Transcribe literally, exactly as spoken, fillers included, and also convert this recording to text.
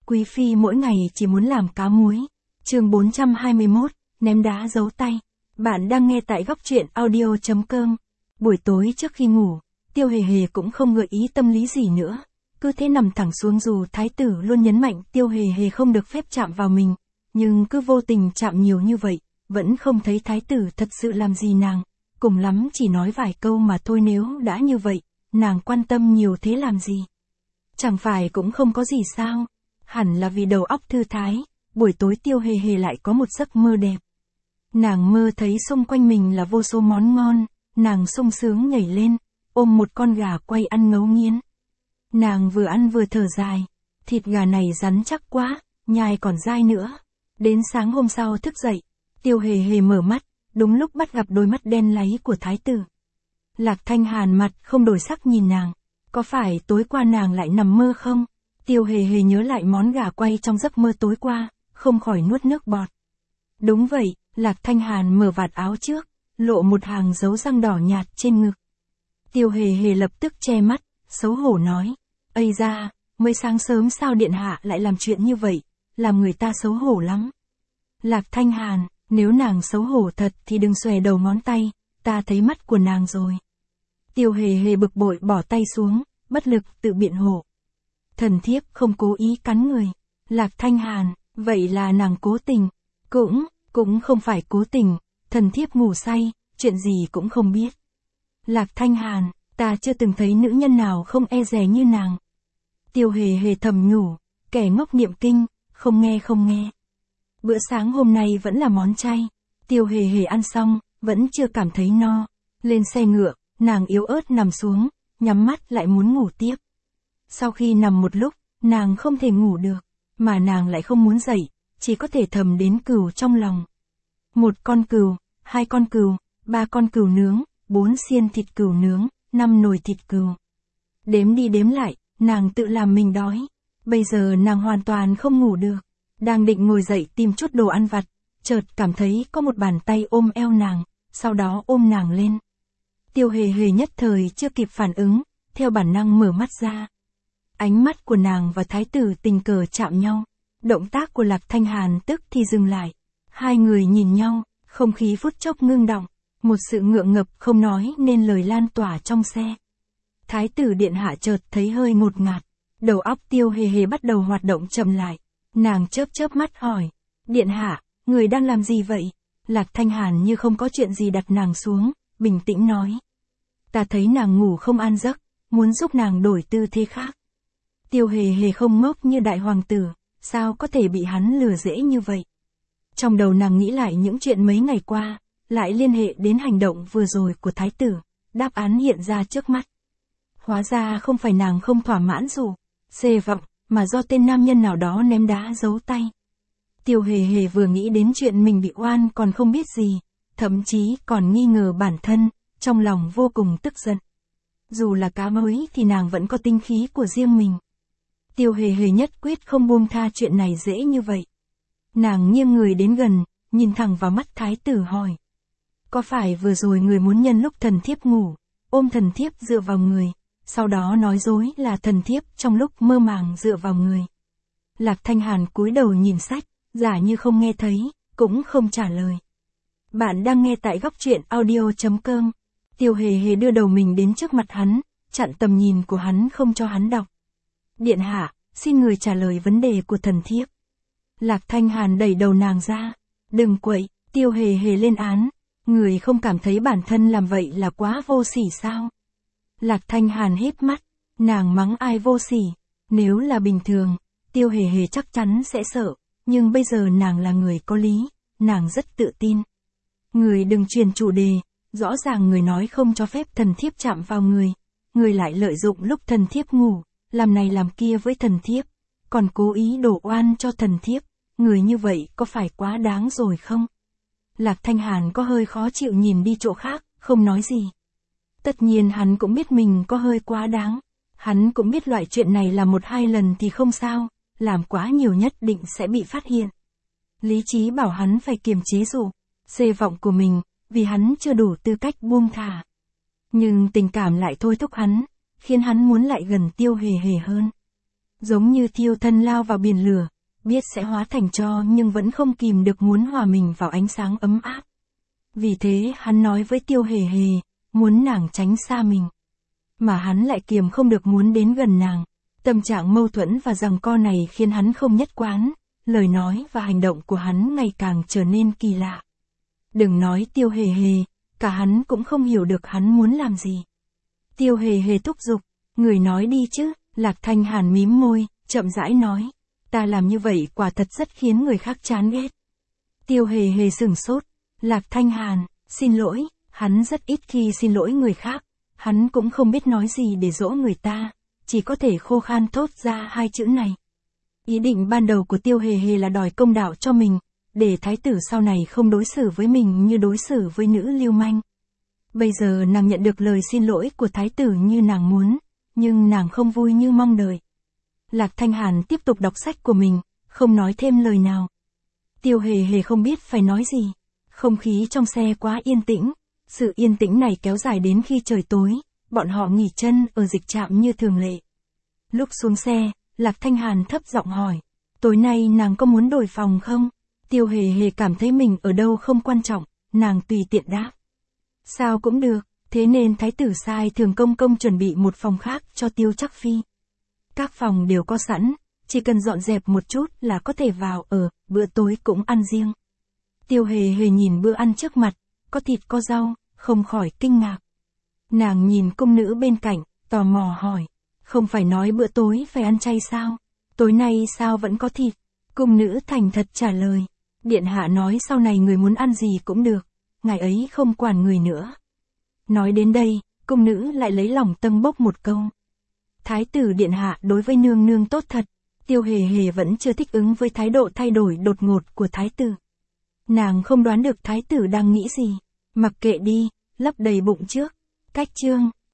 Quý phi mỗi ngày chỉ muốn làm cá muối. Chương bốn trăm hai mươi mốt, ném đá giấu tay. Bạn đang nghe tại góc truyện audio chấm com. Buổi tối trước khi ngủ, Tiêu Hề Hề cũng không gợi ý tâm lý gì nữa. Cứ thế nằm thẳng xuống dù thái tử luôn nhấn mạnh Tiêu Hề Hề không được phép chạm vào mình. Nhưng cứ vô tình chạm nhiều như vậy, vẫn không thấy thái tử thật sự làm gì nàng. Cùng lắm chỉ nói vài câu mà thôi, nếu đã như vậy, nàng quan tâm nhiều thế làm gì? Chẳng phải cũng không có gì sao? Hẳn là vì đầu óc thư thái, buổi tối Tiêu Hề Hề lại có một giấc mơ đẹp. Nàng mơ thấy xung quanh mình là vô số món ngon, nàng sung sướng nhảy lên, ôm một con gà quay ăn ngấu nghiến. Nàng vừa ăn vừa thở dài, thịt gà này rắn chắc quá, nhai còn dai nữa. Đến sáng hôm sau thức dậy, Tiêu Hề Hề mở mắt, đúng lúc bắt gặp đôi mắt đen láy của thái tử. Lạc Thanh Hàn mặt không đổi sắc nhìn nàng, có phải tối qua nàng lại nằm mơ không? Tiêu Hề Hề nhớ lại món gà quay trong giấc mơ tối qua, không khỏi nuốt nước bọt. Đúng vậy, Lạc Thanh Hàn mở vạt áo trước, lộ một hàng dấu răng đỏ nhạt trên ngực. Tiêu Hề Hề lập tức che mắt, xấu hổ nói, ây da, mới sáng sớm sao điện hạ lại làm chuyện như vậy, làm người ta xấu hổ lắm. Lạc Thanh Hàn, nếu nàng xấu hổ thật thì đừng xòe đầu ngón tay, ta thấy mắt của nàng rồi. Tiêu Hề Hề bực bội bỏ tay xuống, bất lực tự biện hộ. Thần thiếp không cố ý cắn người. Lạc Thanh Hàn, vậy là nàng cố tình. Cũng, cũng không phải cố tình, thần thiếp ngủ say, chuyện gì cũng không biết. Lạc Thanh Hàn, ta chưa từng thấy nữ nhân nào không e dè như nàng. Tiêu Hề Hề thầm nhủ, kẻ ngốc niệm kinh, không nghe không nghe. Bữa sáng hôm nay vẫn là món chay. Tiêu Hề Hề ăn xong, vẫn chưa cảm thấy no. Lên xe ngựa, nàng yếu ớt nằm xuống, nhắm mắt lại muốn ngủ tiếp. Sau khi nằm một lúc, nàng không thể ngủ được, mà nàng lại không muốn dậy, chỉ có thể thầm đến cừu trong lòng. Một con cừu, hai con cừu, ba con cừu nướng, bốn xiên thịt cừu nướng, năm nồi thịt cừu. Đếm đi đếm lại, nàng tự làm mình đói. Bây giờ nàng hoàn toàn không ngủ được. Đang định ngồi dậy tìm chút đồ ăn vặt, chợt cảm thấy có một bàn tay ôm eo nàng, sau đó ôm nàng lên. Tiêu Hề Hề nhất thời chưa kịp phản ứng, theo bản năng mở mắt ra. Ánh mắt của nàng và thái tử tình cờ chạm nhau. Động tác của Lạc Thanh Hàn tức thì dừng lại. Hai người nhìn nhau, không khí phút chốc ngưng đọng, một sự ngượng ngập không nói nên lời lan tỏa trong xe. Thái tử điện hạ chợt thấy hơi ngột ngạt, đầu óc Tiêu Hề Hề bắt đầu hoạt động chậm lại. Nàng chớp chớp mắt hỏi, điện hạ, người đang làm gì vậy? Lạc Thanh Hàn như không có chuyện gì đặt nàng xuống, bình tĩnh nói. Ta thấy nàng ngủ không an giấc, muốn giúp nàng đổi tư thế khác. Tiêu Hề Hề không ngốc như đại hoàng tử, sao có thể bị hắn lừa dễ như vậy? Trong đầu nàng nghĩ lại những chuyện mấy ngày qua, lại liên hệ đến hành động vừa rồi của thái tử, đáp án hiện ra trước mắt. Hóa ra không phải nàng không thỏa mãn dù, xê vọng, mà do tên nam nhân nào đó ném đá giấu tay. Tiêu Hề Hề vừa nghĩ đến chuyện mình bị oan còn không biết gì, thậm chí còn nghi ngờ bản thân, trong lòng vô cùng tức giận. Dù là cá mới thì nàng vẫn có tinh khí của riêng mình. Tiêu Hề Hề nhất quyết không buông tha chuyện này dễ như vậy. Nàng nghiêng người đến gần, nhìn thẳng vào mắt thái tử hỏi. Có phải vừa rồi người muốn nhân lúc thần thiếp ngủ, ôm thần thiếp dựa vào người, sau đó nói dối là thần thiếp trong lúc mơ màng dựa vào người? Lạc Thanh Hàn cúi đầu nhìn sách, giả như không nghe thấy, cũng không trả lời. Bạn đang nghe tại góc truyện audio chấm com. Tiêu Hề Hề đưa đầu mình đến trước mặt hắn, chặn tầm nhìn của hắn không cho hắn đọc. Điện hạ, xin người trả lời vấn đề của thần thiếp. Lạc Thanh Hàn đẩy đầu nàng ra. Đừng quậy, Tiêu Hề Hề lên án. Người không cảm thấy bản thân làm vậy là quá vô sỉ sao? Lạc Thanh Hàn híp mắt, nàng mắng ai vô sỉ? Nếu là bình thường, Tiêu Hề Hề chắc chắn sẽ sợ, nhưng bây giờ nàng là người có lý, nàng rất tự tin. Người đừng truyền chủ đề, rõ ràng người nói không cho phép thần thiếp chạm vào người, người lại lợi dụng lúc thần thiếp ngủ, làm này làm kia với thần thiếp, còn cố ý đổ oan cho thần thiếp, người như vậy có phải quá đáng rồi không? Lạc Thanh Hàn có hơi khó chịu nhìn đi chỗ khác, không nói gì. Tất nhiên hắn cũng biết mình có hơi quá đáng, hắn cũng biết loại chuyện này là một hai lần thì không sao, làm quá nhiều nhất định sẽ bị phát hiện. Lý trí bảo hắn phải kiềm chế dụ, xê vọng của mình, vì hắn chưa đủ tư cách buông thả. Nhưng tình cảm lại thôi thúc hắn, khiến hắn muốn lại gần Tiêu Hề Hề hơn. giống như thiêu thân lao vào biển lửa, biết sẽ hóa thành tro nhưng vẫn không kìm được muốn hòa mình vào ánh sáng ấm áp. Vì thế hắn nói với Tiêu Hề Hề, muốn nàng tránh xa mình. Mà hắn lại kiềm không được muốn đến gần nàng. Tâm trạng mâu thuẫn và giằng co này khiến hắn không nhất quán, lời nói và hành động của hắn ngày càng trở nên kỳ lạ. Đừng nói Tiêu Hề Hề, cả hắn cũng không hiểu được hắn muốn làm gì. Tiêu Hề Hề thúc giục, người nói đi chứ, Lạc Thanh Hàn mím môi, chậm rãi nói, ta làm như vậy quả thật rất khiến người khác chán ghét. Tiêu Hề Hề sửng sốt, Lạc Thanh Hàn, xin lỗi, hắn rất ít khi xin lỗi người khác, hắn cũng không biết nói gì để dỗ người ta, chỉ có thể khô khan thốt ra hai chữ này. Ý định ban đầu của Tiêu Hề Hề là đòi công đạo cho mình, để thái tử sau này không đối xử với mình như đối xử với nữ lưu manh. Bây giờ nàng nhận được lời xin lỗi của thái tử như nàng muốn, nhưng nàng không vui như mong đợi. Lạc Thanh Hàn tiếp tục đọc sách của mình, không nói thêm lời nào. Tiêu Hề Hề không biết phải nói gì. Không khí trong xe quá yên tĩnh, sự yên tĩnh này kéo dài đến khi trời tối, bọn họ nghỉ chân ở dịch trạm như thường lệ. Lúc xuống xe, Lạc Thanh Hàn thấp giọng hỏi, tối nay nàng có muốn đổi phòng không? Tiêu Hề Hề cảm thấy mình ở đâu không quan trọng, nàng tùy tiện đáp. Sao cũng được, thế nên thái tử sai Thường Công Công chuẩn bị một phòng khác cho Tiêu Trắc Phi. Các phòng đều có sẵn, chỉ cần dọn dẹp một chút là có thể vào ở, bữa tối cũng ăn riêng. Tiêu Hề Hề nhìn bữa ăn trước mặt, có thịt có rau, không khỏi kinh ngạc. Nàng nhìn cung nữ bên cạnh, tò mò hỏi, không phải nói bữa tối phải ăn chay sao? Tối nay sao vẫn có thịt? Cung nữ thành thật trả lời, điện hạ nói sau này người muốn ăn gì cũng được, ngài ấy không quản người nữa. Nói đến đây, cung nữ lại lấy lòng tâng bốc một câu. Thái tử điện hạ đối với nương nương tốt thật. Tiêu Hề Hề vẫn chưa thích ứng với thái độ thay đổi đột ngột của thái tử. Nàng không đoán được thái tử đang nghĩ gì. Mặc kệ đi, lấp đầy bụng trước. Cách chương